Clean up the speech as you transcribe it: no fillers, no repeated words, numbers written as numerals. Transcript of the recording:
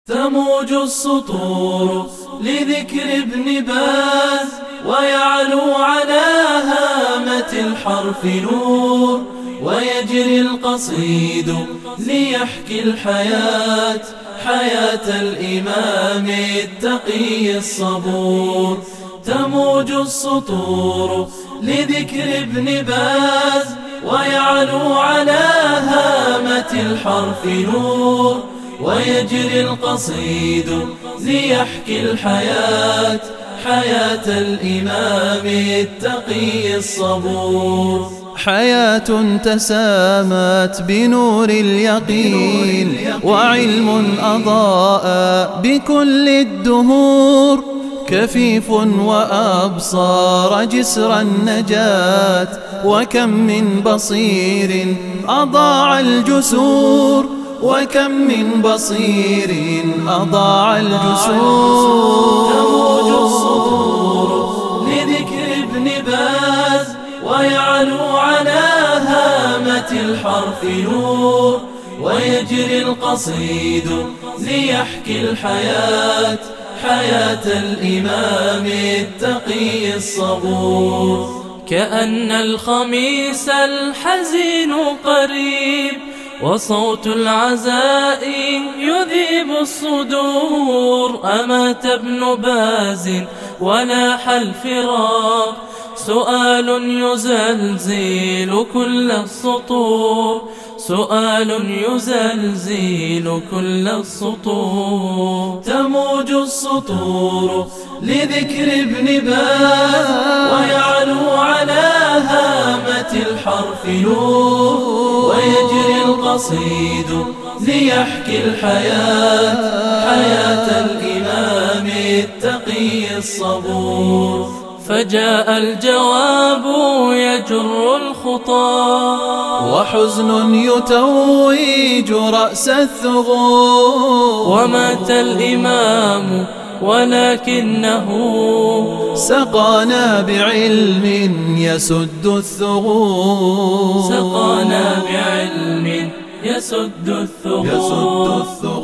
تموج السطور لذكر ابن باز ويعلو على هامة الحرف نور، ويجري القصيد ليحكي الحياة حياة الإمام التقي الصبور. تموج السطور لذكر ابن باز ويعلو على هامة الحرف نور، ويجري القصيد ليحكي الحياة حياة الإمام التقي الصبور. حياة تسامت بنور اليقين وعلم أضاء بكل الدهور، كفيف وأبصار جسر النجاة، وكم من بصير أضاع الجسور، وكم من بصير أضاع الجسور. تموج السطور لذكر ابن باز ويعلو على هامة الحرف نور، ويجري القصيد ليحكي الحياة حياة الإمام التقي الصبور. كأن الخميس الحزين قريب، وصوت العزاء يذيب الصدور. أمات ابن باز ولاح الفراق، سؤال يزلزل كل السطور، سؤال يزلزل كل السطور. تموج السطور لذكر ابن باز ويعلو على هامة الحرف نور، ويجري القصيد ليحكي الحياة حياة الإمام التقي الصبور. فجاء الجواب يجر الخطى، وحزن يتويج رأس الثغور. ومات الإمام ولكنه سقانا بعلم يسد الثغور، سقانا بعلم يسد الثغور.